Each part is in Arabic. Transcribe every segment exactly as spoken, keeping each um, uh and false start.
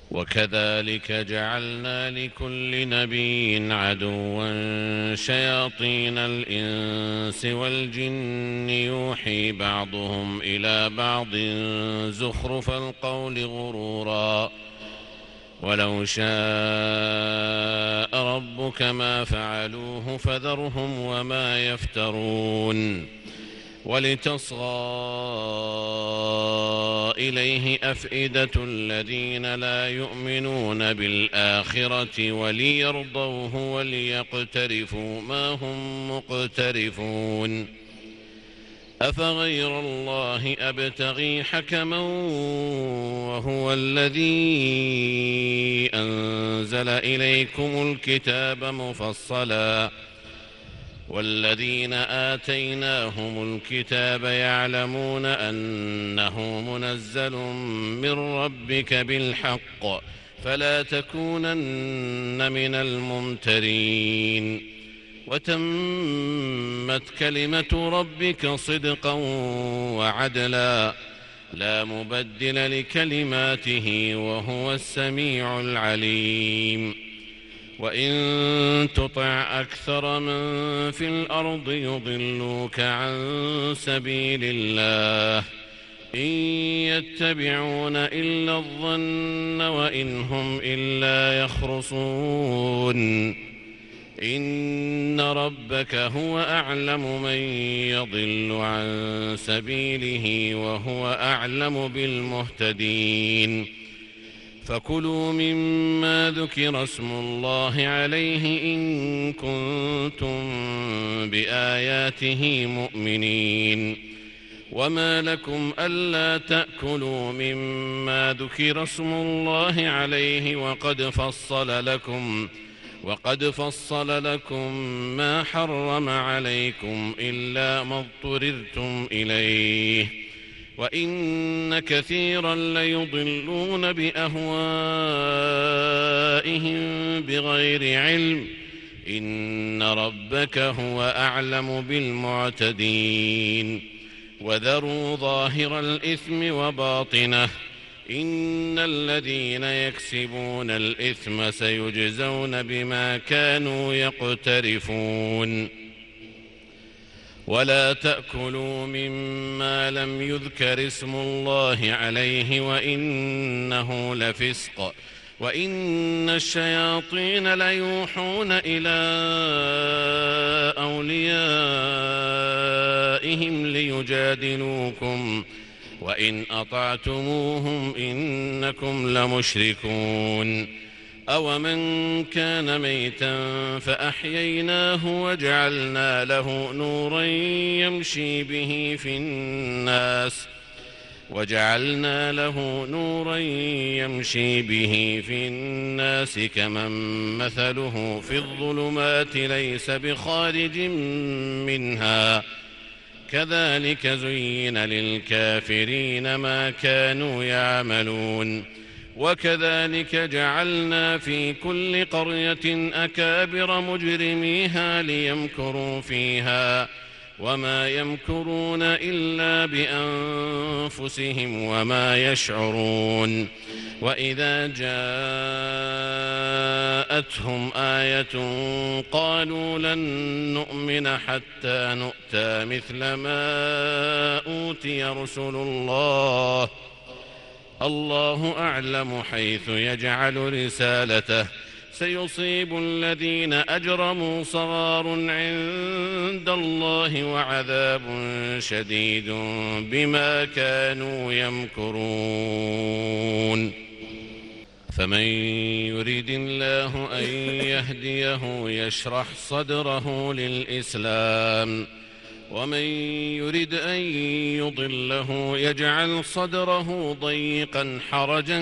وكذلك جعلنا لكل نبي عدوا شياطين الإنس والجن يوحي بعضهم إلى بعض زخرف القول غرورا ولو شاء ربك ما فعلوه فذرهم وما يفترون ولتصغى إليه أفئدة الذين لا يؤمنون بالآخرة وليرضوه وليقترفوا ما هم مقترفون أفغير الله أبتغي حكما وهو الذي أنزل إليكم الكتاب مفصلا والذين آتيناهم الكتاب يعلمون أنه منزل من ربك بالحق فلا تكونن من الممترين وتمت كلمة ربك صدقا وعدلا لا مبدل لكلماته وهو السميع العليم وإن تطع أكثر من في الأرض يضلوك عن سبيل الله إن يتبعون إلا الظن وإن هم إلا يخرصون إن ربك هو أعلم من يضل عن سبيله وهو أعلم بالمهتدين فكلوا مما ذكر اسم الله عليه إن كنتم بآياته مؤمنين وما لكم ألا تأكلوا مما ذكر اسم الله عليه وقد فصل لكم وقد فصل لكم ما حرم عليكم إلا ما اضطررتم إليه وإن كثيرا ليضلون بأهوائهم بغير علم إن ربك هو أعلم بالمعتدين وذروا ظاهر الإثم وباطنه إن الذين يكسبون الإثم سيجزون بما كانوا يقترفون ولا تأكلوا مما لم يذكر اسم الله عليه وإنه لفسق وإن الشياطين ليوحون إلى أوليائهم ليجادلوكم وإن أطعتموهم إنكم لمشركون أومن كان ميتا فأحييناه وجعلنا له نورا يمشي به في الناس وجعلنا له نورا يمشي به في الناس كمن مثله في الظلمات ليس بخارج منها كذلك زين للكافرين ما كانوا يعملون وكذلك جعلنا في كل قرية أكابر مجرميها ليمكروا فيها وما يمكرون إلا بأنفسهم وما يشعرون وإذا جاءتهم آية قالوا لن نؤمن حتى نؤتى مثل ما أوتي رسل الله الله أعلم حيث يجعل رسالته سيصيب الذين أجرموا صغار عند الله وعذاب شديد بما كانوا يمكرون فمن يريد الله أن يهديه يشرح صدره للإسلام ومن يرد أن يضله يجعل صدره ضيقا حرجا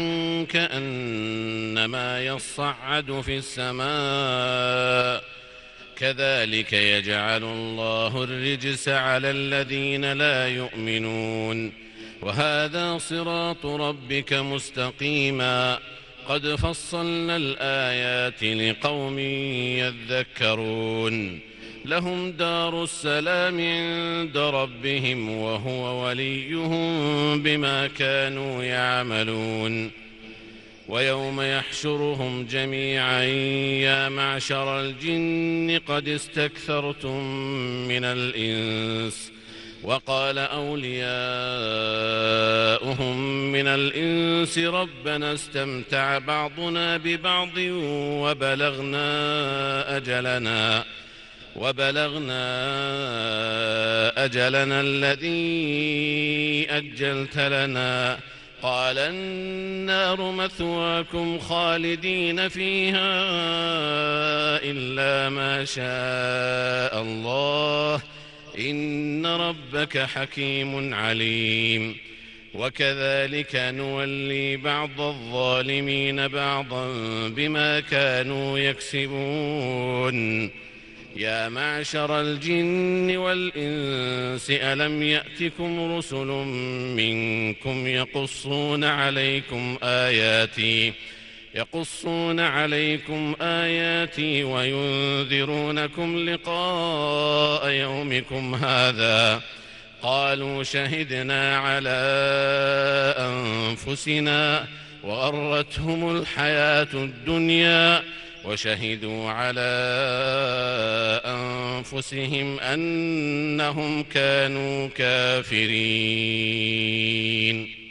كأنما يصعد في السماء كذلك يجعل الله الرجس على الذين لا يؤمنون وهذا صراط ربك مستقيما قد فصلنا الآيات لقوم يذكرون لهم دار السلام عند ربهم وهو وليهم بما كانوا يعملون ويوم يحشرهم جميعا يا معشر الجن قد استكثرتم من الإنس وقال أولياؤهم من الإنس ربنا استمتع بعضنا ببعض وبلغنا أجلنا وبلغنا أجلنا الذي أجلت لنا قال النار مثواكم خالدين فيها إلا ما شاء الله إن ربك حكيم عليم وكذلك نولي بعض الظالمين بعضا بما كانوا يكسبون يا معشر الجن والإنس ألم يأتكم رسل منكم يقصون عليكم آياتي يقصون عليكم آياتي وينذرونكم لقاء يومكم هذا قالوا شهدنا على أنفسنا وغرتهم الحياة الدنيا وشهدوا على أنفسهم أنهم كانوا كافرين.